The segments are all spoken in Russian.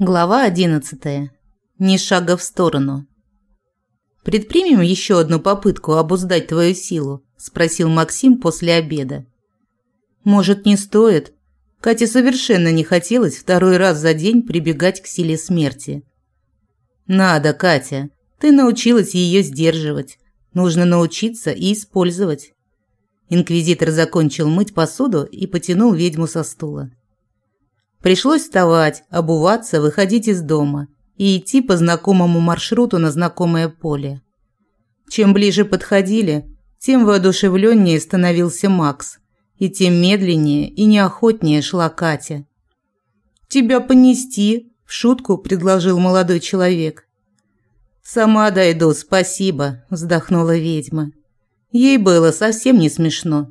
Глава 11. Ни шага в сторону. «Предпримем еще одну попытку обуздать твою силу?» – спросил Максим после обеда. «Может, не стоит?» Кате совершенно не хотелось второй раз за день прибегать к силе смерти. «Надо, Катя. Ты научилась ее сдерживать. Нужно научиться и использовать». Инквизитор закончил мыть посуду и потянул ведьму со стула. Пришлось вставать, обуваться, выходить из дома и идти по знакомому маршруту на знакомое поле. Чем ближе подходили, тем воодушевленнее становился Макс, и тем медленнее и неохотнее шла Катя. «Тебя понести?» – в шутку предложил молодой человек. «Сама дойду, спасибо», – вздохнула ведьма. Ей было совсем не смешно.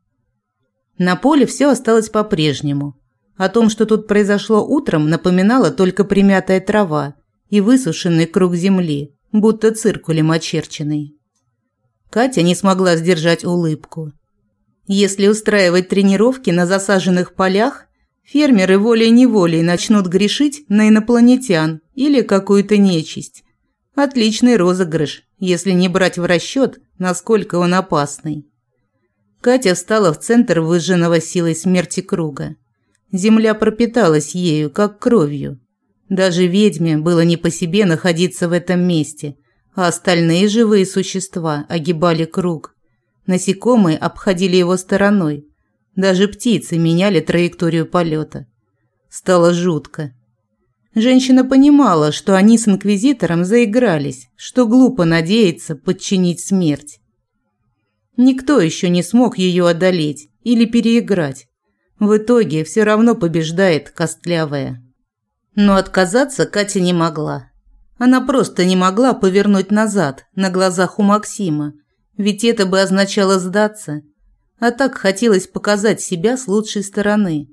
На поле все осталось по-прежнему. О том, что тут произошло утром, напоминала только примятая трава и высушенный круг земли, будто циркулем очерченный. Катя не смогла сдержать улыбку. Если устраивать тренировки на засаженных полях, фермеры волей-неволей начнут грешить на инопланетян или какую-то нечисть. Отличный розыгрыш, если не брать в расчет, насколько он опасный. Катя встала в центр выжженного силой смерти круга. Земля пропиталась ею, как кровью. Даже ведьме было не по себе находиться в этом месте, а остальные живые существа огибали круг. Насекомые обходили его стороной. Даже птицы меняли траекторию полета. Стало жутко. Женщина понимала, что они с инквизитором заигрались, что глупо надеяться подчинить смерть. Никто еще не смог ее одолеть или переиграть. В итоге все равно побеждает костлявая. Но отказаться Катя не могла. Она просто не могла повернуть назад на глазах у Максима, ведь это бы означало сдаться. А так хотелось показать себя с лучшей стороны.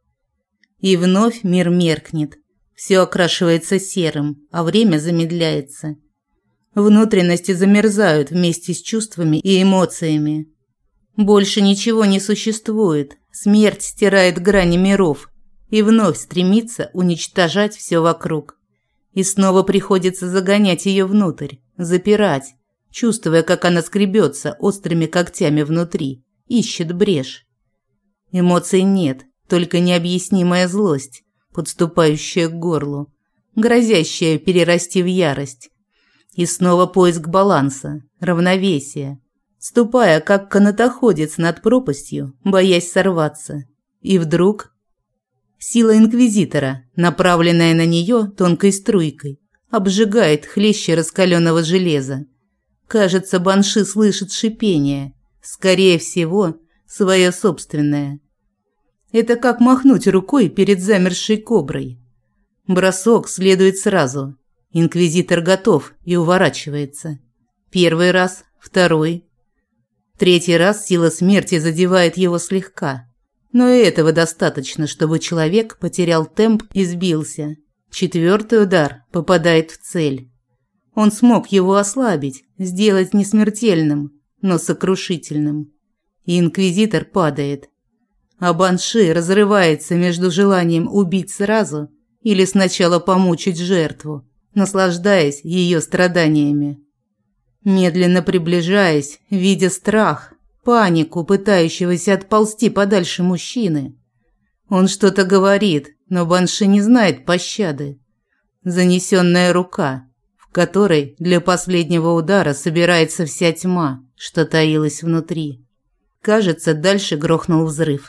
И вновь мир меркнет. Все окрашивается серым, а время замедляется. Внутренности замерзают вместе с чувствами и эмоциями. Больше ничего не существует. Смерть стирает грани миров и вновь стремится уничтожать все вокруг. И снова приходится загонять ее внутрь, запирать, чувствуя, как она скребется острыми когтями внутри, ищет брешь. Эмоций нет, только необъяснимая злость, подступающая к горлу, грозящая перерасти в ярость. И снова поиск баланса, равновесия. Ступая, как канатоходец над пропастью, боясь сорваться. И вдруг сила инквизитора, направленная на нее тонкой струйкой, обжигает хлеще раскаленного железа. Кажется, банши слышит шипение, скорее всего, свое собственное. Это как махнуть рукой перед замерзшей коброй. Бросок следует сразу. Инквизитор готов и уворачивается. Первый раз, второй. Третий раз сила смерти задевает его слегка. Но и этого достаточно, чтобы человек потерял темп и сбился. Четвертый удар попадает в цель. Он смог его ослабить, сделать не смертельным, но сокрушительным. И инквизитор падает. А банши разрывается между желанием убить сразу или сначала помучить жертву, наслаждаясь ее страданиями. Медленно приближаясь, видя страх, панику, пытающегося отползти подальше мужчины. Он что-то говорит, но банши не знает пощады. Занесенная рука, в которой для последнего удара собирается вся тьма, что таилась внутри. Кажется, дальше грохнул взрыв.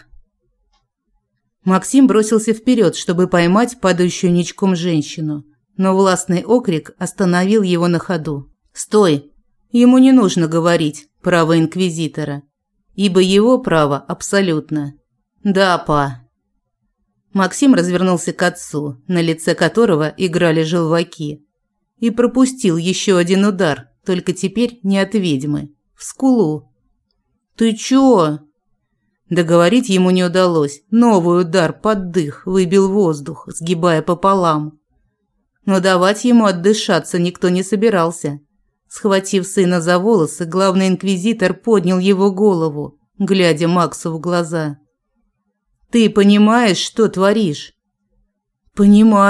Максим бросился вперед, чтобы поймать падающую ничком женщину, но властный окрик остановил его на ходу. «Стой!» Ему не нужно говорить право инквизитора, ибо его право абсолютно. «Да, па». Максим развернулся к отцу, на лице которого играли желваки, и пропустил еще один удар, только теперь не от ведьмы, в скулу. «Ты чё?» Договорить ему не удалось. Новый удар под дых выбил воздух, сгибая пополам. Но давать ему отдышаться никто не собирался. Схватив сына за волосы, главный инквизитор поднял его голову, глядя Максу в глаза. «Ты понимаешь, что творишь?» «Понимаю»,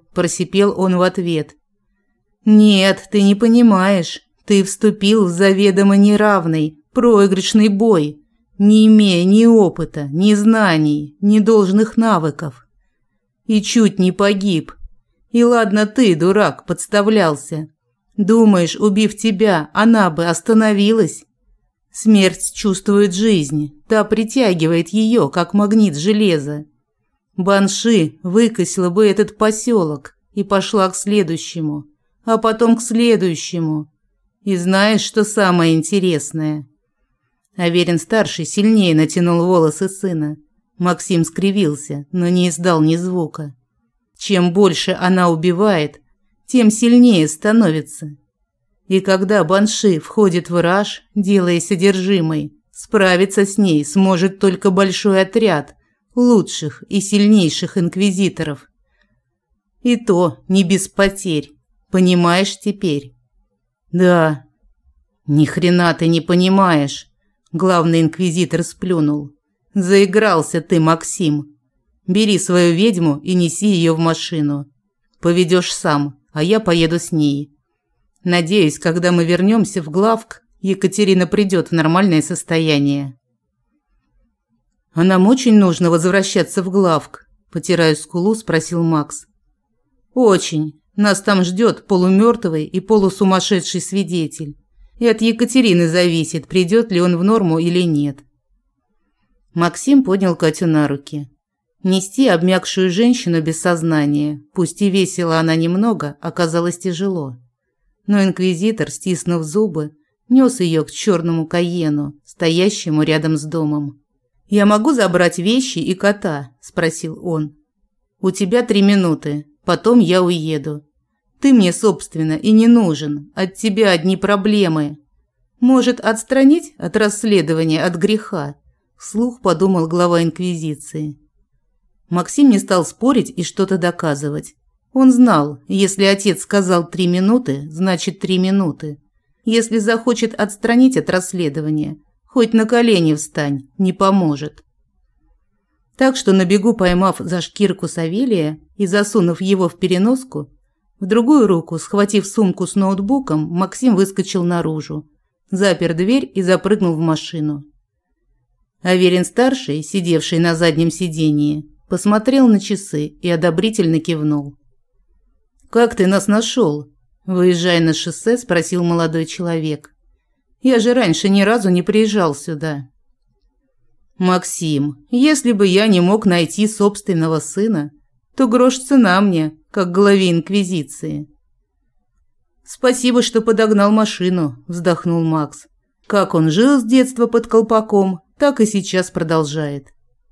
– просипел он в ответ. «Нет, ты не понимаешь. Ты вступил в заведомо неравный, проигрышный бой, не имея ни опыта, ни знаний, ни должных навыков. И чуть не погиб. И ладно ты, дурак, подставлялся. Думаешь, убив тебя, она бы остановилась? Смерть чувствует жизнь, та притягивает ее, как магнит железа. Банши выкосила бы этот поселок и пошла к следующему, а потом к следующему. И знаешь, что самое интересное?» Аверин-старший сильнее натянул волосы сына. Максим скривился, но не издал ни звука. Чем больше она убивает, тем сильнее становится. И когда Банши входит в раж, делаясь одержимой, справиться с ней сможет только большой отряд лучших и сильнейших инквизиторов. И то не без потерь. Понимаешь теперь? Да. Ни хрена ты не понимаешь. Главный инквизитор сплюнул. Заигрался ты, Максим. Бери свою ведьму и неси ее в машину. Поведешь сам, а я поеду с ней. Надеюсь, когда мы вернемся в главк, Екатерина придет в нормальное состояние. А нам очень нужно возвращаться в главк, потирая скулу, спросил Макс. Очень. Нас там ждет полумертвый и полусумасшедший свидетель. И от Екатерины зависит, придет ли он в норму или нет. Максим поднял Катю на руки. Нести обмякшую женщину без сознания, пусть и весила она немного, оказалось тяжело. Но инквизитор, стиснув зубы, нес ее к черному Кайену, стоящему рядом с домом. «Я могу забрать вещи и кота?» – спросил он. «У тебя 3 минуты, потом я уеду. Ты мне, собственно, и не нужен, от тебя одни проблемы. Может, отстранить от расследования, от греха?» – вслух подумал глава инквизиции. Максим не стал спорить и что-то доказывать. Он знал, если отец сказал 3 минуты, значит 3 минуты. Если захочет отстранить от расследования, хоть на колени встань, не поможет. Так что на бегу, поймав за шкирку Савелия и засунув его в переноску, в другую руку, схватив сумку с ноутбуком, Максим выскочил наружу, запер дверь и запрыгнул в машину. Аверин-старший, сидевший на заднем сидении, посмотрел на часы и одобрительно кивнул. «Как ты нас нашел?» – выезжая на шоссе, спросил молодой человек. «Я же раньше ни разу не приезжал сюда». «Максим, если бы я не мог найти собственного сына, то грош цена мне, как главе инквизиции». «Спасибо, что подогнал машину», – вздохнул Макс. «Как он жил с детства под колпаком, так и сейчас продолжает».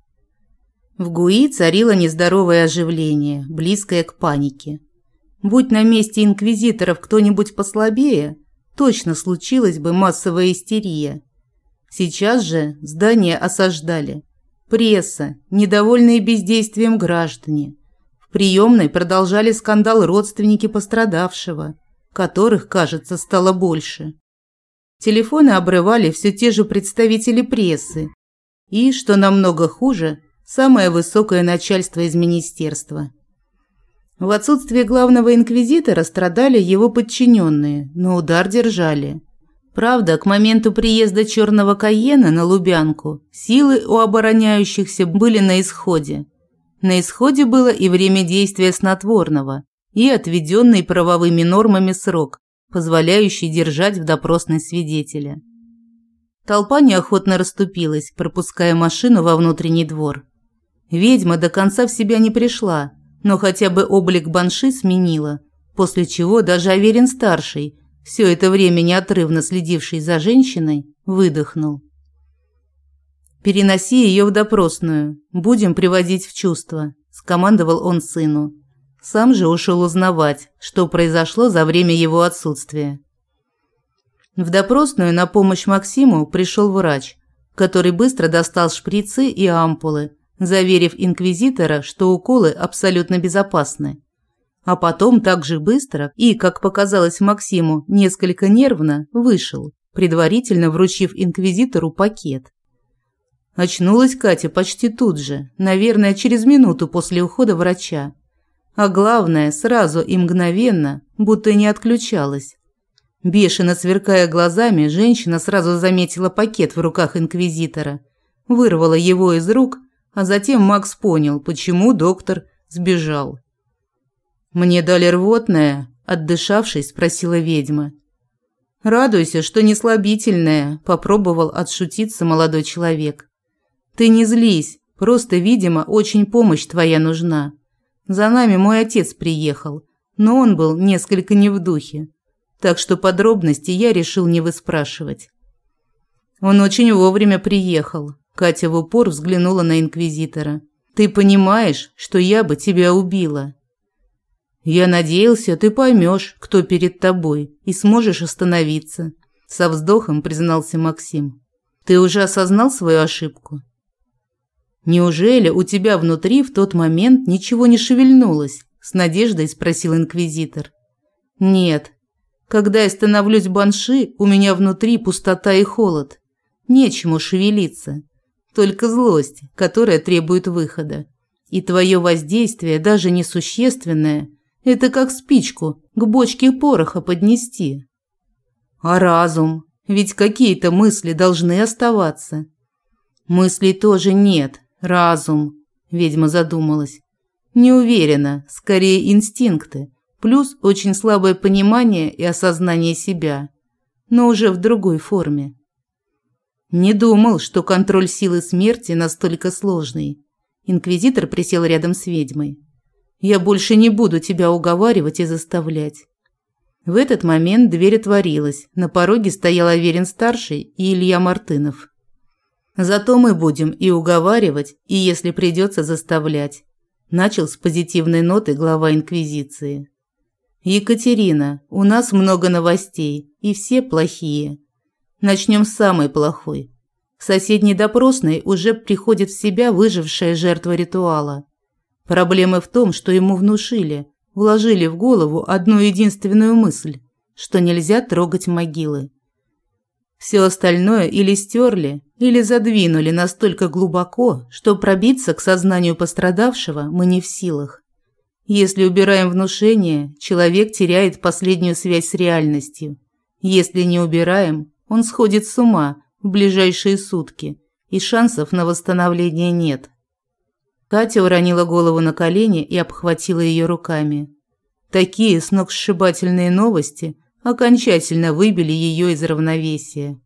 В ГУИ царило нездоровое оживление, близкое к панике. Будь на месте инквизиторов кто-нибудь послабее, точно случилась бы массовая истерия. Сейчас же здание осаждали. Пресса, недовольные бездействием граждане. В приемной продолжали скандал родственники пострадавшего, которых, кажется, стало больше. Телефоны обрывали все те же представители прессы. И, что намного хуже, самое высокое начальство из министерства. В отсутствие главного инквизитора страдали его подчиненные, но удар держали. Правда, к моменту приезда черного Кайена на Лубянку силы у обороняющихся были на исходе. На исходе было и время действия снотворного, и отведенный правовыми нормами срок, позволяющий держать в допросной свидетеля. Толпа неохотно расступилась, пропуская машину во внутренний двор. Ведьма до конца в себя не пришла, но хотя бы облик Банши сменила, после чего даже Аверин-старший, все это время неотрывно следивший за женщиной, выдохнул. «Переноси ее в допросную, будем приводить в чувство», – скомандовал он сыну. Сам же ушел узнавать, что произошло за время его отсутствия. В допросную на помощь Максиму пришел врач, который быстро достал шприцы и ампулы, заверив инквизитора, что уколы абсолютно безопасны. А потом так же быстро и, как показалось Максиму, несколько нервно вышел, предварительно вручив инквизитору пакет. Очнулась Катя почти тут же, наверное, через минуту после ухода врача. А главное, сразу и мгновенно, будто не отключалась. Бешено сверкая глазами, женщина сразу заметила пакет в руках инквизитора, вырвала его из рук, а затем Макс понял, почему доктор сбежал. «Мне дали рвотное?» – отдышавшись, спросила ведьма. «Радуйся, что не слабительное», – попробовал отшутиться молодой человек. «Ты не злись, просто, видимо, очень помощь твоя нужна. За нами мой отец приехал, но он был несколько не в духе, так что подробности я решил не выспрашивать». «Он очень вовремя приехал», – Катя в упор взглянула на инквизитора. «Ты понимаешь, что я бы тебя убила?» «Я надеялся, ты поймешь, кто перед тобой, и сможешь остановиться», – со вздохом признался Максим. «Ты уже осознал свою ошибку?» «Неужели у тебя внутри в тот момент ничего не шевельнулось?» – с надеждой спросил инквизитор. «Нет. Когда я становлюсь банши, у меня внутри пустота и холод. Нечему шевелиться. Только злость, которая требует выхода. И твое воздействие, даже несущественное, это как спичку к бочке пороха поднести. А разум? Ведь какие-то мысли должны оставаться. Мыслей тоже нет. Разум. Ведьма задумалась. Не уверена, скорее инстинкты, плюс очень слабое понимание и осознание себя, но уже в другой форме. Не думал, что контроль силы смерти настолько сложный. Инквизитор присел рядом с ведьмой. «Я больше не буду тебя уговаривать и заставлять». В этот момент дверь отворилась. На пороге стоял Аверин-старший и Илья Мартынов. «Зато мы будем и уговаривать, и, если придется, заставлять», – начал с позитивной ноты глава Инквизиции. «Екатерина, у нас много новостей, и все плохие. Начнем с самой плохой. В соседней допросной уже приходит в себя выжившая жертва ритуала. Проблема в том, что ему внушили, вложили в голову одну единственную мысль, что нельзя трогать могилы. Все остальное или стерли, или задвинули настолько глубоко, что пробиться к сознанию пострадавшего мы не в силах. Если убираем внушение, человек теряет последнюю связь с реальностью. Если не убираем, он сходит с ума в ближайшие сутки, и шансов на восстановление нет». Катя уронила голову на колени и обхватила ее руками. Такие сногсшибательные новости окончательно выбили ее из равновесия.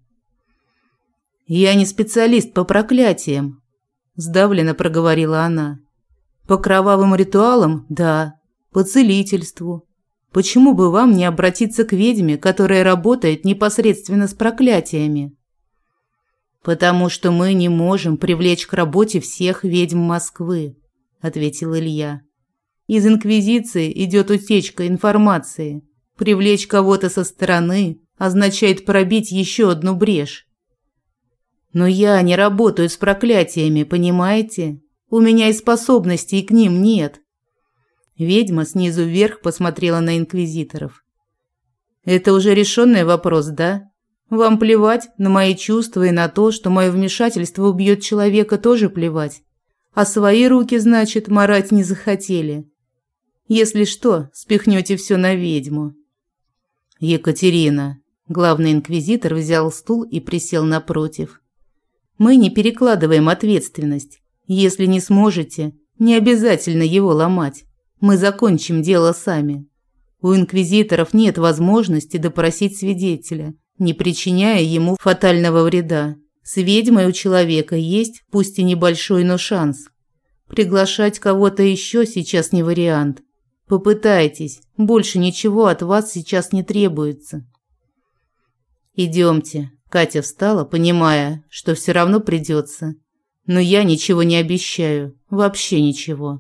«Я не специалист по проклятиям», – сдавленно проговорила она. «По кровавым ритуалам – да, по целительству. Почему бы вам не обратиться к ведьме, которая работает непосредственно с проклятиями?» «Потому что мы не можем привлечь к работе всех ведьм Москвы», – ответил Илья. «Из Инквизиции идет утечка информации. Привлечь кого-то со стороны означает пробить еще одну брешь». «Но я не работаю с проклятиями, понимаете? У меня и способностей к ним нет». Ведьма снизу вверх посмотрела на инквизиторов. «Это уже решенный вопрос, да? Вам плевать на мои чувства и на то, что мое вмешательство убьет человека, тоже плевать. А свои руки, значит, марать не захотели. Если что, спихнете все на ведьму». «Екатерина», – главный инквизитор взял стул и присел напротив. «Мы не перекладываем ответственность. Если не сможете, не обязательно его ломать. Мы закончим дело сами. У инквизиторов нет возможности допросить свидетеля, не причиняя ему фатального вреда. С ведьмой у человека есть, пусть и небольшой, но шанс. Приглашать кого-то еще сейчас не вариант. Попытайтесь, больше ничего от вас сейчас не требуется». «Идемте». Катя встала, понимая, что все равно придется. «Но я ничего не обещаю, вообще ничего».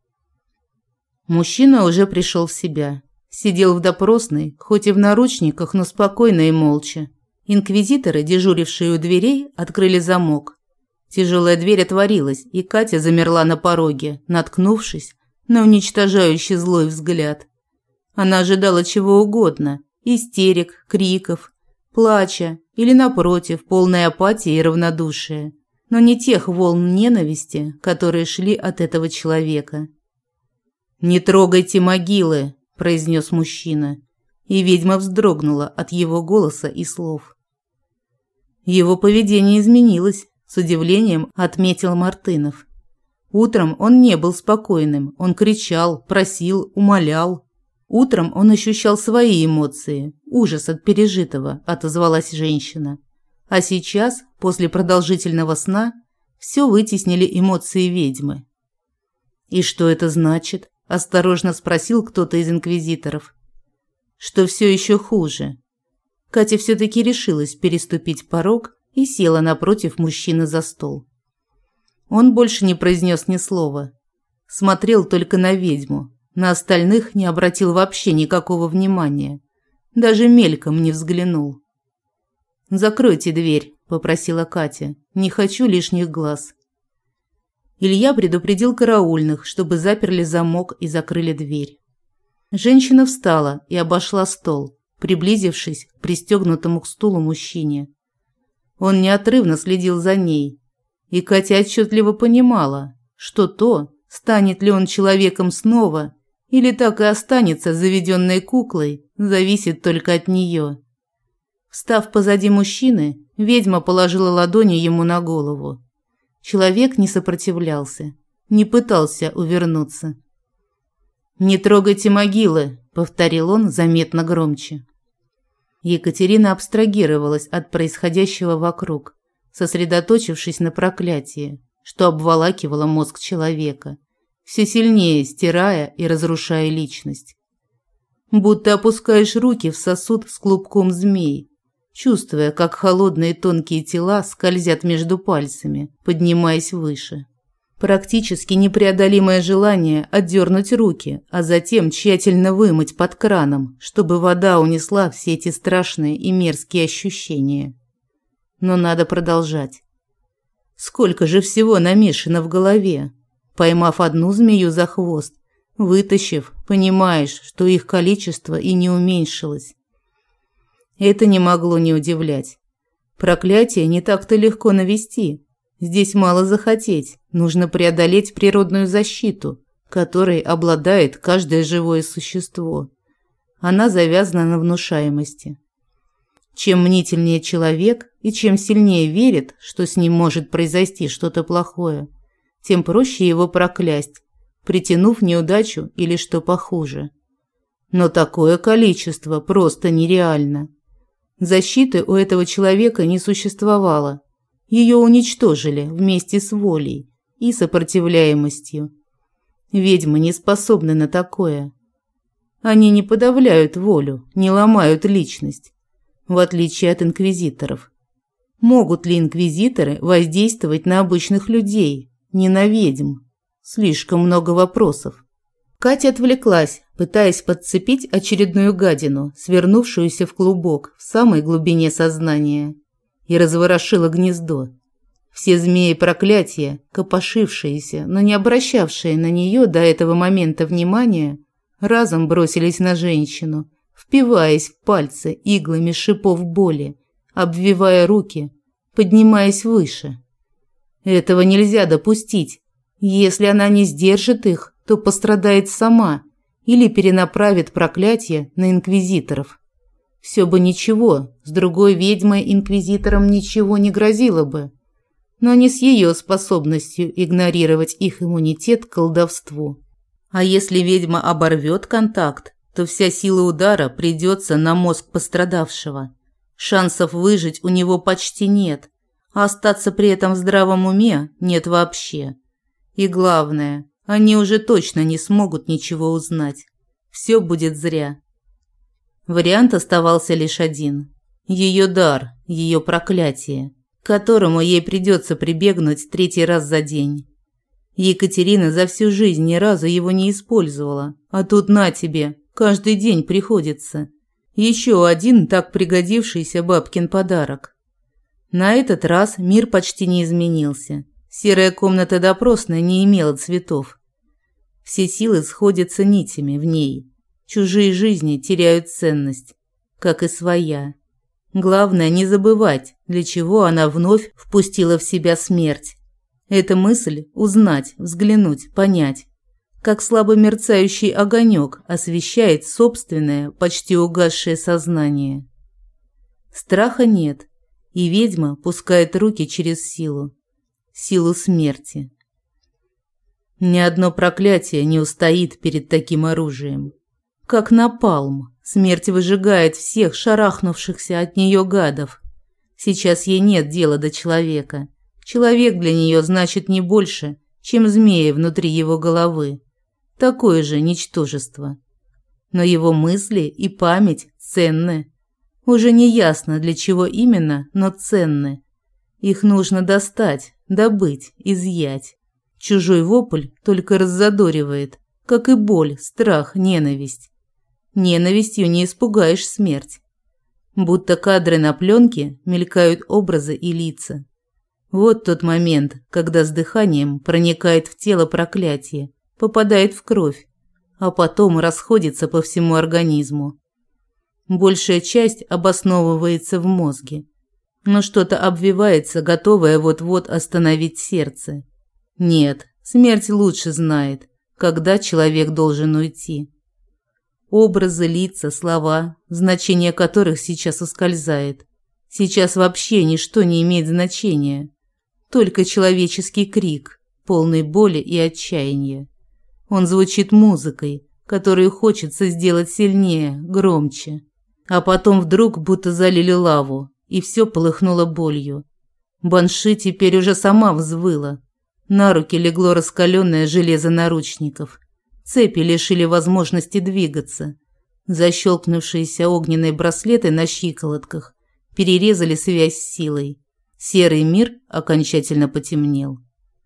Мужчина уже пришел в себя. Сидел в допросной, хоть и в наручниках, но спокойно и молча. Инквизиторы, дежурившие у дверей, открыли замок. Тяжелая дверь отворилась, и Катя замерла на пороге, наткнувшись на уничтожающий злой взгляд. Она ожидала чего угодно – истерик, криков, плача или, напротив, полной апатии и равнодушия. Но не тех волн ненависти, которые шли от этого человека. «Не трогайте могилы», – произнес мужчина, и ведьма вздрогнула от его голоса и слов. Его поведение изменилось, с удивлением отметил Мартынов. Утром он не был спокойным, он кричал, просил, умолял. Утром он ощущал свои эмоции, ужас от пережитого, отозвалась женщина. А сейчас, после продолжительного сна, все вытеснили эмоции ведьмы. «И что это значит?» – осторожно спросил кто-то из инквизиторов. «Что все еще хуже». Катя все-таки решилась переступить порог и села напротив мужчины за стол. Он больше не произнес ни слова. Смотрел только на ведьму, на остальных не обратил вообще никакого внимания. Даже мельком не взглянул. «Закройте дверь», – попросила Катя. «Не хочу лишних глаз». Илья предупредил караульных, чтобы заперли замок и закрыли дверь. Женщина встала и обошла стол, приблизившись к пристегнутому к стулу мужчине. Он неотрывно следил за ней, и Катя отчетливо понимала, что то, станет ли он человеком снова или так и останется заведенной куклой, зависит только от нее. Встав позади мужчины, ведьма положила ладони ему на голову. Человек не сопротивлялся, не пытался увернуться. «Не трогайте могилы», – повторил он заметно громче. Екатерина абстрагировалась от происходящего вокруг, сосредоточившись на проклятии, что обволакивало мозг человека, все сильнее стирая и разрушая личность. Будто опускаешь руки в сосуд с клубком змей, чувствуя, как холодные тонкие тела скользят между пальцами, поднимаясь выше. Практически непреодолимое желание отдернуть руки, а затем тщательно вымыть под краном, чтобы вода унесла все эти страшные и мерзкие ощущения. Но надо продолжать. Сколько же всего намешано в голове. Поймав одну змею за хвост, вытащив, понимаешь, что их количество и не уменьшилось. Это не могло не удивлять. Проклятие не так-то легко навести. Здесь мало захотеть, нужно преодолеть природную защиту, которой обладает каждое живое существо. Она завязана на внушаемости. Чем мнительнее человек и чем сильнее верит, что с ним может произойти что-то плохое, тем проще его проклясть, притянув неудачу или что похуже. Но такое количество просто нереально. Защиты у этого человека не существовало. Ее уничтожили вместе с волей и сопротивляемостью. Ведьмы не способны на такое. Они не подавляют волю, не ломают личность, в отличие от инквизиторов. Могут ли инквизиторы воздействовать на обычных людей, не на ведьм? Слишком много вопросов. Катя отвлеклась, пытаясь подцепить очередную гадину, свернувшуюся в клубок в самой глубине сознания, и разворошила гнездо. Все змеи проклятия, копошившиеся, но не обращавшие на нее до этого момента внимания, разом бросились на женщину, впиваясь в пальцы иглами шипов боли, обвивая руки, поднимаясь выше. Этого нельзя допустить. Если она не сдержит их, то пострадает сама или перенаправит проклятие на инквизиторов. Все бы ничего, с другой ведьмой инквизиторам ничего не грозило бы, но не с ее способностью игнорировать их иммунитет к колдовству. А если ведьма оборвет контакт, то вся сила удара придется на мозг пострадавшего. Шансов выжить у него почти нет, а остаться при этом в здравом уме нет вообще. И главное, они уже точно не смогут ничего узнать. Все будет зря. Вариант оставался лишь один. Ее дар, ее проклятие, к которому ей придется прибегнуть 3-й раз за день. Екатерина за всю жизнь ни разу его не использовала, а тут на тебе, каждый день приходится. Еще один так пригодившийся бабкин подарок. На этот раз мир почти не изменился. Серая комната допросной не имела цветов. Все силы сходятся нитями в ней. Чужие жизни теряют ценность, как и своя. Главное не забывать, для чего она вновь впустила в себя смерть. Эта мысль – узнать, взглянуть, понять. как слабо мерцающий огонек освещает собственное, почти угасшее сознание. Страха нет, и ведьма пускает руки через силу смерти. Ни одно проклятие не устоит перед таким оружием. Как напалм, смерть выжигает всех шарахнувшихся от нее гадов. Сейчас ей нет дела до человека. Человек для нее значит не больше, чем змея внутри его головы. Такое же ничтожество. Но его мысли и память ценны. Уже не ясно, для чего именно, но ценны. Их нужно достать, добыть, изъять. Чужой вопль только раззадоривает, как и боль, страх, ненависть. Ненавистью не испугаешь смерть. Будто кадры на пленке мелькают образы и лица. Вот тот момент, когда с дыханием проникает в тело проклятие, попадает в кровь, а потом расходится по всему организму. Большая часть обосновывается в мозге, но что-то обвивается, готовое вот-вот остановить сердце. Нет, смерть лучше знает, когда человек должен уйти. Образы, лица, слова, значение которых сейчас ускользает. Сейчас вообще ничто не имеет значения. Только человеческий крик, полный боли и отчаяния. Он звучит музыкой, которую хочется сделать сильнее, громче. А потом вдруг будто залили лаву, и все полыхнуло болью. Банши теперь уже сама взвыла. На руки легло раскаленное железо наручников. Цепи лишили возможности двигаться. Защелкнувшиеся огненные браслеты на щиколотках перерезали связь с силой. Серый мир окончательно потемнел.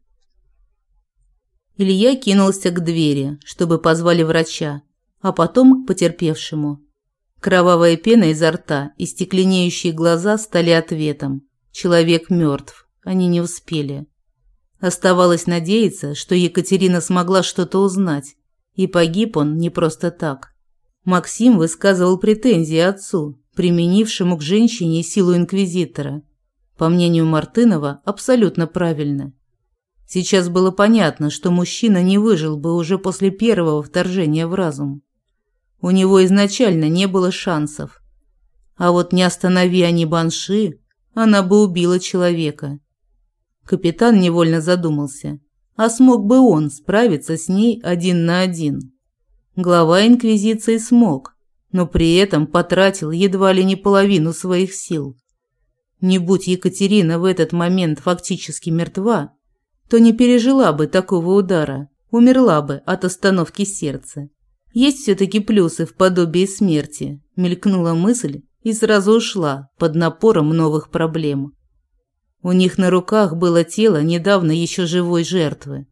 Илья кинулся к двери, чтобы позвали врача, а потом к потерпевшему. Кровавая пена изо рта и стекленеющие глаза стали ответом. Человек мертв, они не успели. Оставалось надеяться, что Екатерина смогла что-то узнать, и погиб он не просто так. Максим высказывал претензии отцу, применившему к женщине силу инквизитора. По мнению Мартынова, абсолютно правильно. Сейчас было понятно, что мужчина не выжил бы уже после первого вторжения в разум. У него изначально не было шансов. А вот не останови они Банши, она бы убила человека. Капитан невольно задумался, а смог бы он справиться с ней один на один? Глава инквизиции смог, но при этом потратил едва ли не половину своих сил. Не будь Екатерина в этот момент фактически мертва, то не пережила бы такого удара, умерла бы от остановки сердца. Есть все-таки плюсы в подобии смерти, мелькнула мысль и сразу ушла под напором новых проблем. У них на руках было тело недавно еще живой жертвы.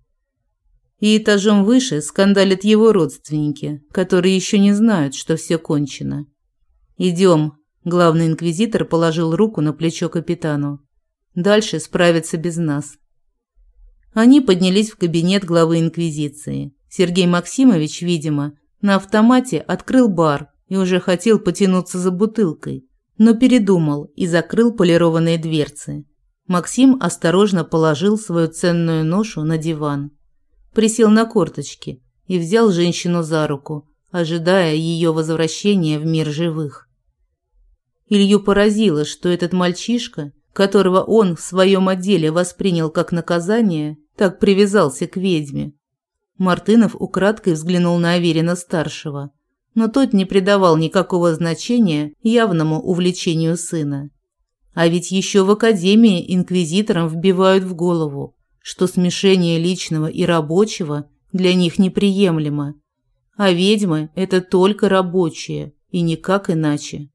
И этажом выше скандалят его родственники, которые еще не знают, что все кончено. «Идем», – главный инквизитор положил руку на плечо капитану. «Дальше справятся без нас». Они поднялись в кабинет главы инквизиции. Сергей Максимович, видимо, на автомате открыл бар и уже хотел потянуться за бутылкой, но передумал и закрыл полированные дверцы. Максим осторожно положил свою ценную ношу на диван, присел на корточки и взял женщину за руку, ожидая ее возвращения в мир живых. Илью поразило, что этот мальчишка, которого он в своем отделе воспринял как наказание, так привязался к ведьме. Мартынов украдкой взглянул на Аверина-старшего, но тот не придавал никакого значения явному увлечению сына. А ведь еще в академии инквизиторам вбивают в голову, что смешение личного и рабочего для них неприемлемо, а ведьмы – это только рабочие и никак иначе.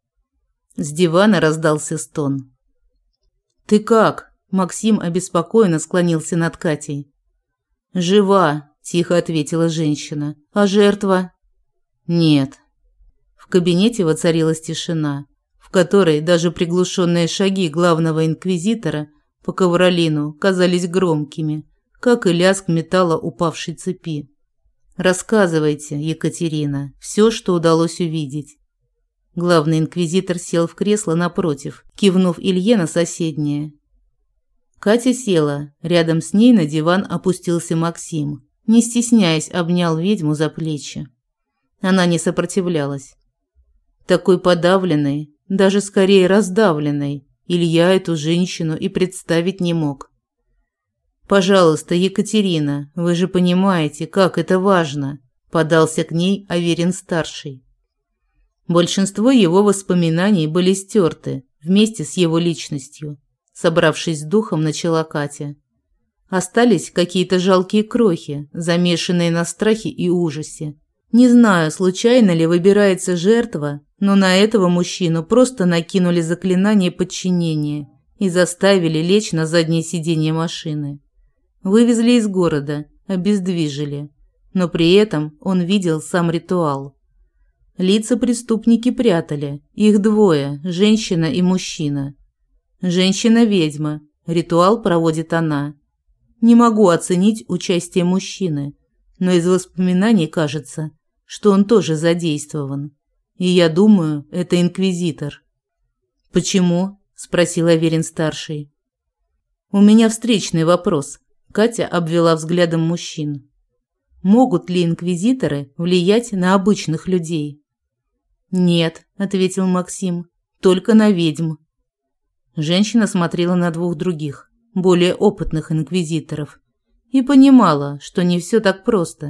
С дивана раздался стон. «Ты как?» – Максим обеспокоенно склонился над Катей. «Жива», – тихо ответила женщина. «А жертва?» «Нет». В кабинете воцарилась тишина, в которой даже приглушенные шаги главного инквизитора по ковролину казались громкими, как и лязг металла упавшей цепи. «Рассказывайте, Екатерина, все, что удалось увидеть». Главный инквизитор сел в кресло напротив, кивнув Илье на соседнее. Катя села, рядом с ней на диван опустился Максим. Не стесняясь, обнял ведьму за плечи. Она не сопротивлялась. Такой подавленной, даже скорее раздавленной, Илья эту женщину и представить не мог. «Пожалуйста, Екатерина, вы же понимаете, как это важно», – подался к ней Аверин-старший. Большинство его воспоминаний были стерты вместе с его личностью. Собравшись с духом, начала Катя. Остались какие-то жалкие крохи, замешанные на страхе и ужасе. Не знаю, случайно ли выбирается жертва, но на этого мужчину просто накинули заклинание подчинения и заставили лечь на заднее сиденье машины. Вывезли из города, обездвижили, но при этом он видел сам ритуал. Лица преступники прятали, их двое, женщина и мужчина. Женщина-ведьма, ритуал проводит она. Не могу оценить участие мужчины, но из воспоминаний кажется, что он тоже задействован. И я думаю, это инквизитор. «Почему?» – спросил Аверин-старший. «У меня встречный вопрос», – Катя обвела взглядом мужчин. «Могут ли инквизиторы влиять на обычных людей?» «Нет», – ответил Максим, – «только на ведьм». Женщина смотрела на двух других, более опытных инквизиторов, и понимала, что не все так просто.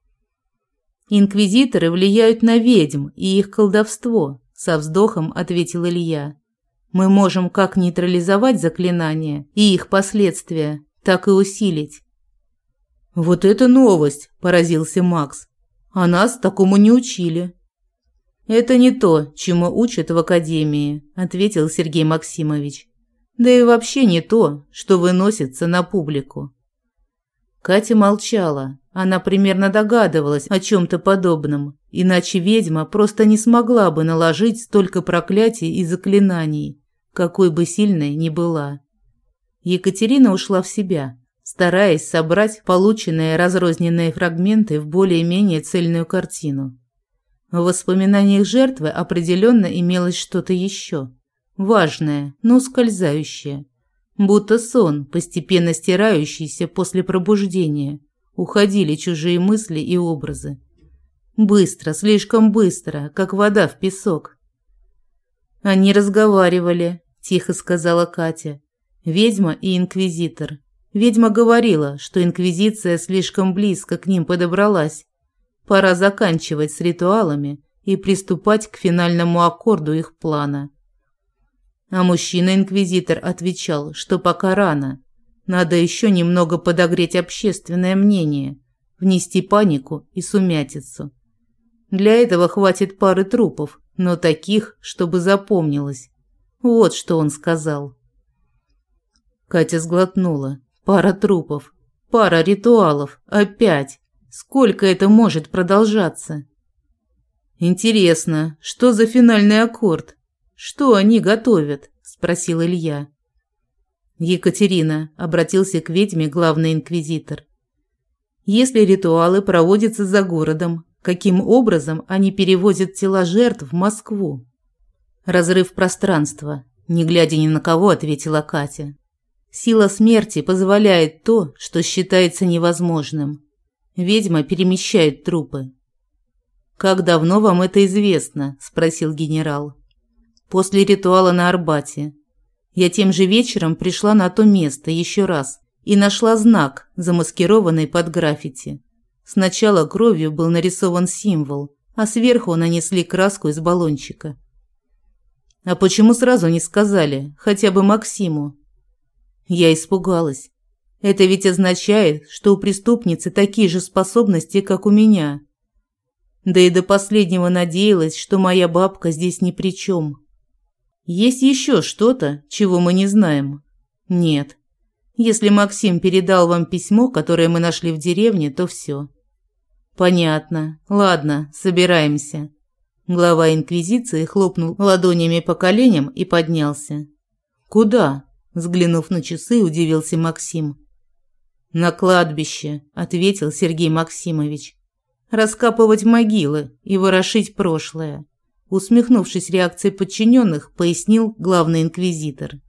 «Инквизиторы влияют на ведьм и их колдовство», – со вздохом ответил Илья. «Мы можем как нейтрализовать заклинания и их последствия, так и усилить». «Вот это новость!» – поразился Макс. «А нас такому не учили». «Это не то, чему учат в академии», – ответил Сергей Максимович. «Да и вообще не то, что выносится на публику». Катя молчала. Она примерно догадывалась о чем-то подобном, иначе ведьма просто не смогла бы наложить столько проклятий и заклинаний, какой бы сильной ни была. Екатерина ушла в себя, стараясь собрать полученные разрозненные фрагменты в более-менее цельную картину. В воспоминаниях жертвы определенно имелось что-то еще, важное, но ускользающее, будто сон, постепенно стирающийся после пробуждения. Уходили чужие мысли и образы. Быстро, слишком быстро, как вода в песок. «Они разговаривали», – тихо сказала Катя. «Ведьма и инквизитор. Ведьма говорила, что инквизиция слишком близко к ним подобралась. Пора заканчивать с ритуалами и приступать к финальному аккорду их плана». А мужчина-инквизитор отвечал, что пока рано. Надо еще немного подогреть общественное мнение, внести панику и сумятицу. Для этого хватит пары трупов, но таких, чтобы запомнилось. Вот что он сказал. Катя сглотнула. Пара трупов, пара ритуалов, опять. Сколько это может продолжаться? «Интересно, что за финальный аккорд? Что они готовят?» – спросил Илья. «Екатерина», – обратился к ведьме главный инквизитор. «Если ритуалы проводятся за городом, каким образом они перевозят тела жертв в Москву?» «Разрыв пространства», – не глядя ни на кого, ответила Катя. «Сила смерти позволяет то, что считается невозможным. Ведьма перемещает трупы». «Как давно вам это известно?» – спросил генерал. «После ритуала на Арбате. Я тем же вечером пришла на то место еще раз и нашла знак, замаскированный под граффити. Сначала кровью был нарисован символ, а сверху нанесли краску из баллончика». «А почему сразу не сказали, хотя бы Максиму?» Я испугалась. Это ведь означает, что у преступницы такие же способности, как у меня. Да и до последнего надеялась, что моя бабка здесь ни при чем. Есть еще что-то, чего мы не знаем? Нет. Если Максим передал вам письмо, которое мы нашли в деревне, то все. Понятно. Ладно, собираемся. Глава инквизиции хлопнул ладонями по коленям и поднялся. Куда? Взглянув на часы, удивился Максим. «На кладбище», – ответил Сергей Максимович. «Раскапывать могилы и ворошить прошлое», – усмехнувшись реакцией подчиненных, пояснил главный инквизитор.